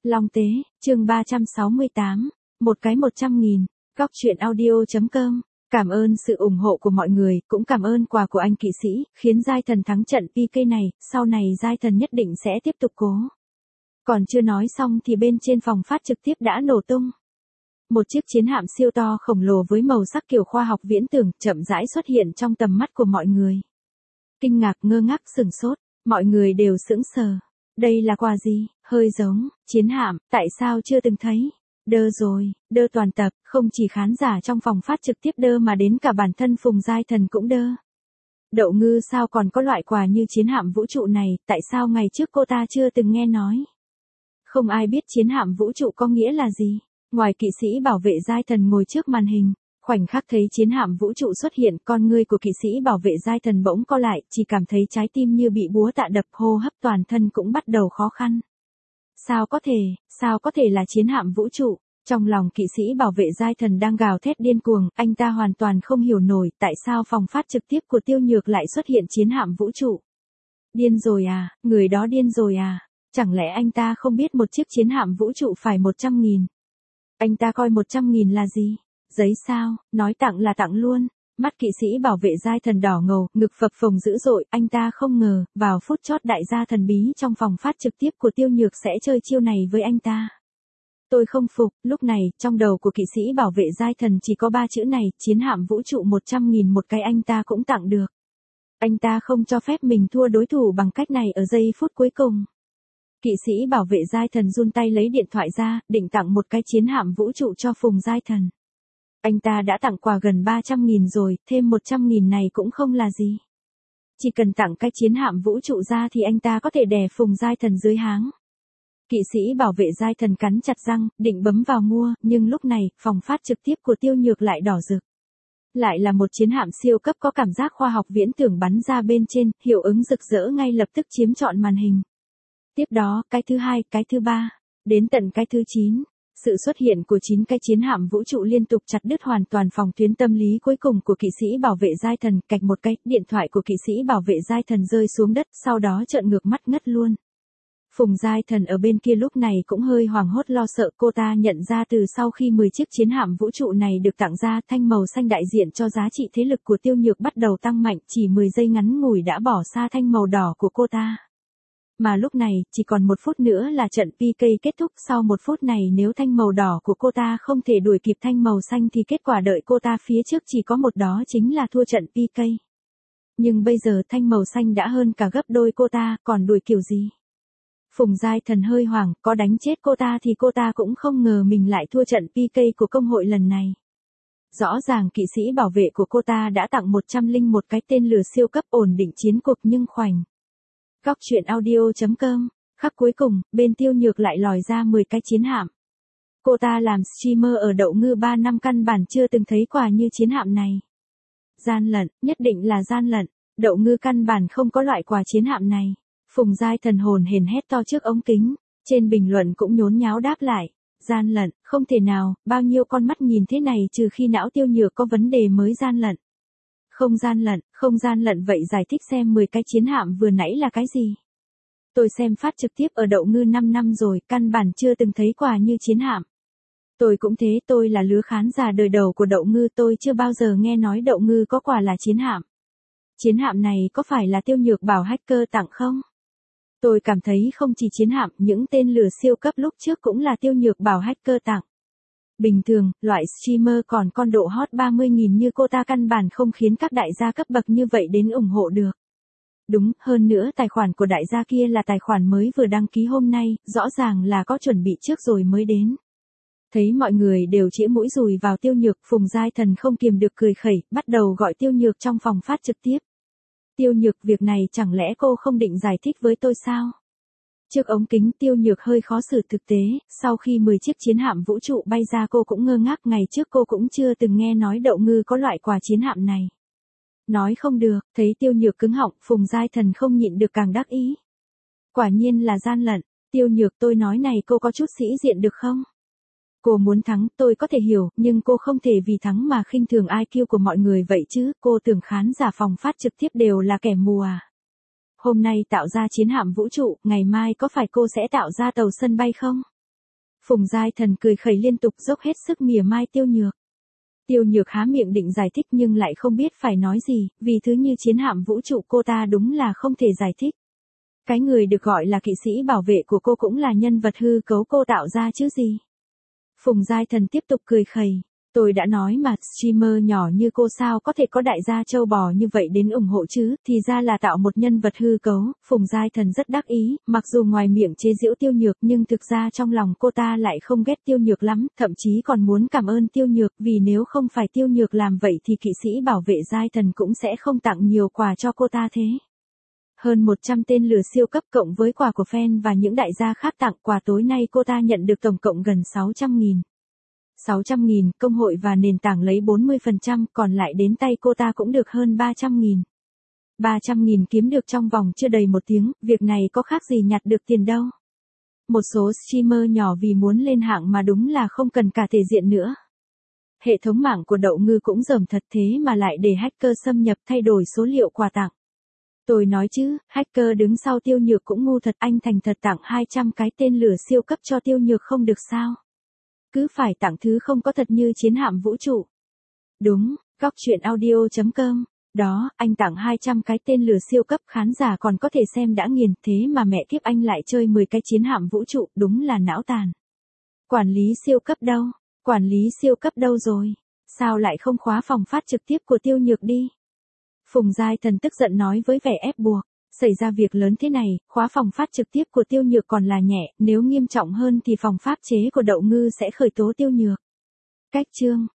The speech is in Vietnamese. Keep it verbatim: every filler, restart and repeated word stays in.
Long Tế, chương ba trăm sáu mươi tám, một cái một trăm nghìn, Góc truyện audio chấm com. Cảm ơn sự ủng hộ của mọi người, cũng cảm ơn quà của anh kỵ sĩ, khiến giai thần thắng trận pê ca này, sau này giai thần nhất định sẽ tiếp tục cố. Còn chưa nói xong thì bên trên phòng phát trực tiếp đã nổ tung. Một chiếc chiến hạm siêu to khổng lồ với màu sắc kiểu khoa học viễn tưởng chậm rãi xuất hiện trong tầm mắt của mọi người. Kinh ngạc, ngơ ngác, sửng sốt, mọi người đều sững sờ. Đây là quà gì? Hơi giống chiến hạm, tại sao chưa từng thấy? Đơ rồi, đơ toàn tập, không chỉ khán giả trong phòng phát trực tiếp đơ mà đến cả bản thân Phùng Giai Thần cũng đơ. Đậu Ngư sao còn có loại quà như chiến hạm vũ trụ này, tại sao ngày trước cô ta chưa từng nghe nói? Không ai biết chiến hạm vũ trụ có nghĩa là gì. Ngoài kỵ sĩ bảo vệ Giai Thần ngồi trước màn hình, khoảnh khắc thấy chiến hạm vũ trụ xuất hiện, con ngươi của kỵ sĩ bảo vệ Giai Thần bỗng co lại, chỉ cảm thấy trái tim như bị búa tạ đập, hô hấp toàn thân cũng bắt đầu khó khăn. Sao có thể, sao có thể là chiến hạm vũ trụ? Trong lòng kỵ sĩ bảo vệ Giai Thần đang gào thét điên cuồng, anh ta hoàn toàn không hiểu nổi tại sao phòng phát trực tiếp của Tiêu Nhược lại xuất hiện chiến hạm vũ trụ. Điên rồi à, người đó điên rồi à, chẳng lẽ anh ta không biết một chiếc chiến hạm vũ trụ phải một trăm nghìn? Anh ta coi một trăm nghìn là gì? Giấy sao, nói tặng là tặng luôn. Mắt kỵ sĩ bảo vệ Giai Thần đỏ ngầu, ngực phập phồng dữ dội, anh ta không ngờ, vào phút chót đại gia thần bí trong phòng phát trực tiếp của Tiêu Nhược sẽ chơi chiêu này với anh ta. Tôi không phục, lúc này, trong đầu của kỵ sĩ bảo vệ Giai Thần chỉ có ba chữ này, chiến hạm vũ trụ một trăm nghìn một cái anh ta cũng tặng được. Anh ta không cho phép mình thua đối thủ bằng cách này ở giây phút cuối cùng. Kỵ sĩ bảo vệ Giai Thần run tay lấy điện thoại ra, định tặng một cái chiến hạm vũ trụ cho Phùng Giai Thần. Anh ta đã tặng quà gần ba trăm nghìn rồi, thêm một trăm nghìn này cũng không là gì. Chỉ cần tặng cái chiến hạm vũ trụ ra thì anh ta có thể đè Phùng Giai Thần dưới háng. Kỵ sĩ bảo vệ Giai Thần cắn chặt răng, định bấm vào mua, nhưng lúc này, phòng phát trực tiếp của Tiêu Nhược lại đỏ rực. Lại là một chiến hạm siêu cấp có cảm giác khoa học viễn tưởng bắn ra bên trên, hiệu ứng rực rỡ ngay lập tức chiếm trọn màn hình. Tiếp đó, cái thứ hai, cái thứ ba, đến tận cái thứ chín. Sự xuất hiện của chín cái chiến hạm vũ trụ liên tục chặt đứt hoàn toàn phòng tuyến tâm lý cuối cùng của kỵ sĩ bảo vệ Giai Thần, cạch một cái, điện thoại của kỵ sĩ bảo vệ Giai Thần rơi xuống đất, sau đó trợn ngược mắt ngất luôn. Phùng Giai Thần ở bên kia lúc này cũng hơi hoảng hốt lo sợ, cô ta nhận ra từ sau khi mười chiếc chiến hạm vũ trụ này được tặng ra, thanh màu xanh đại diện cho giá trị thế lực của Tiêu Nhược bắt đầu tăng mạnh, chỉ mười giây ngắn ngủi đã bỏ xa thanh màu đỏ của cô ta. Mà lúc này, chỉ còn một phút nữa là trận pê ca kết thúc, sau một phút này nếu thanh màu đỏ của cô ta không thể đuổi kịp thanh màu xanh thì kết quả đợi cô ta phía trước chỉ có một, đó chính là thua trận pê ca. Nhưng bây giờ thanh màu xanh đã hơn cả gấp đôi cô ta, còn đuổi kiểu gì? Phùng Giai Thần hơi hoảng, có đánh chết cô ta thì cô ta cũng không ngờ mình lại thua trận pê ca của công hội lần này. Rõ ràng kỵ sĩ bảo vệ của cô ta đã tặng một trăm lẻ một cái tên lửa siêu cấp ổn định chiến cục, nhưng khoảnh. Góc truyện audio chấm com, khắc cuối cùng, bên Tiêu Nhược lại lòi ra mười cái chiến hạm. Cô ta làm streamer ở Đậu Ngư ba năm căn bản chưa từng thấy quà như chiến hạm này. Gian lận, nhất định là gian lận, Đậu Ngư căn bản không có loại quà chiến hạm này. Phùng Giai Thần hồn hển hét to trước ống kính, trên bình luận cũng nhốn nháo đáp lại. Gian lận, không thể nào, bao nhiêu con mắt nhìn thế này trừ khi não Tiêu Nhược có vấn đề mới gian lận. Không gian lận, không gian lận, vậy giải thích xem mười cái chiến hạm vừa nãy là cái gì? Tôi xem phát trực tiếp ở Đậu Ngư năm năm rồi, căn bản chưa từng thấy quà như chiến hạm. Tôi cũng thế, tôi là lứa khán giả đời đầu của Đậu Ngư, tôi chưa bao giờ nghe nói Đậu Ngư có quà là chiến hạm. Chiến hạm này có phải là Tiêu Nhược bảo hacker tặng không? Tôi cảm thấy không chỉ chiến hạm, những tên lửa siêu cấp lúc trước cũng là Tiêu Nhược bảo hacker tặng. Bình thường, loại streamer còn con độ hot ba mươi nghìn như cô ta căn bản không khiến các đại gia cấp bậc như vậy đến ủng hộ được. Đúng, hơn nữa tài khoản của đại gia kia là tài khoản mới vừa đăng ký hôm nay, rõ ràng là có chuẩn bị trước rồi mới đến. Thấy mọi người đều chĩa mũi dùi vào Tiêu Nhược, Phùng Giai Thần không kiềm được cười khẩy, bắt đầu gọi Tiêu Nhược trong phòng phát trực tiếp. Tiêu Nhược, việc này chẳng lẽ cô không định giải thích với tôi sao? Trước ống kính Tiêu Nhược hơi khó xử, thực tế, sau khi mười chiếc chiến hạm vũ trụ bay ra cô cũng ngơ ngác, ngày trước cô cũng chưa từng nghe nói Đậu Ngư có loại quà chiến hạm này. Nói không được, thấy Tiêu Nhược cứng họng, Phùng Giai Thần không nhịn được càng đắc ý. Quả nhiên là gian lận, Tiêu Nhược, tôi nói này, cô có chút sĩ diện được không? Cô muốn thắng, tôi có thể hiểu, nhưng cô không thể vì thắng mà khinh thường i kiu của mọi người vậy chứ, cô tưởng khán giả phòng phát trực tiếp đều là kẻ mù à? Hôm nay tạo ra chiến hạm vũ trụ, ngày mai có phải cô sẽ tạo ra tàu sân bay không? Phùng Giai Thần cười khẩy liên tục dốc hết sức mỉa mai Tiêu Nhược. Tiêu Nhược há miệng định giải thích nhưng lại không biết phải nói gì, vì thứ như chiến hạm vũ trụ cô ta đúng là không thể giải thích. Cái người được gọi là kỵ sĩ bảo vệ của cô cũng là nhân vật hư cấu cô tạo ra chứ gì. Phùng Giai Thần tiếp tục cười khẩy. Tôi đã nói mà, streamer nhỏ như cô sao có thể có đại gia châu bò như vậy đến ủng hộ chứ, thì ra là tạo một nhân vật hư cấu. Phùng Giai Thần rất đắc ý, mặc dù ngoài miệng chế giễu Tiêu Nhược nhưng thực ra trong lòng cô ta lại không ghét Tiêu Nhược lắm, thậm chí còn muốn cảm ơn Tiêu Nhược, vì nếu không phải Tiêu Nhược làm vậy thì kỵ sĩ bảo vệ Giai Thần cũng sẽ không tặng nhiều quà cho cô ta thế. Hơn một trăm tên lửa siêu cấp cộng với quà của fan và những đại gia khác tặng quà tối nay cô ta nhận được tổng cộng gần sáu trăm nghìn. sáu trăm nghìn, công hội và nền tảng lấy bốn mươi phần trăm, còn lại đến tay cô ta cũng được hơn ba trăm nghìn. ba trăm nghìn kiếm được trong vòng chưa đầy một tiếng, việc này có khác gì nhặt được tiền đâu. Một số streamer nhỏ vì muốn lên hạng mà đúng là không cần cả thể diện nữa. Hệ thống mạng của Đậu Ngư cũng dởm thật thế mà lại để hacker xâm nhập thay đổi số liệu quà tặng. Tôi nói chứ, hacker đứng sau Tiêu Nhược cũng ngu thật, anh thành thật tặng hai trăm cái tên lửa siêu cấp cho Tiêu Nhược không được sao? Cứ phải tặng thứ không có thật như chiến hạm vũ trụ. Đúng, góc truyện audio chấm com. Đó, anh tặng hai trăm cái tên lửa siêu cấp, khán giả còn có thể xem đã nghiền, thế mà mẹ kiếp anh lại chơi mười cái chiến hạm vũ trụ, đúng là não tàn. Quản lý siêu cấp đâu? Quản lý siêu cấp đâu rồi? Sao lại không khóa phòng phát trực tiếp của Tiêu Nhược đi? Phùng Giai Thần tức giận nói với vẻ ép buộc. Xảy ra việc lớn thế này, khóa phòng phát trực tiếp của Tiêu Nhược còn là nhẹ, nếu nghiêm trọng hơn thì phòng pháp chế của Đậu Ngư sẽ khởi tố Tiêu Nhược. Cách chương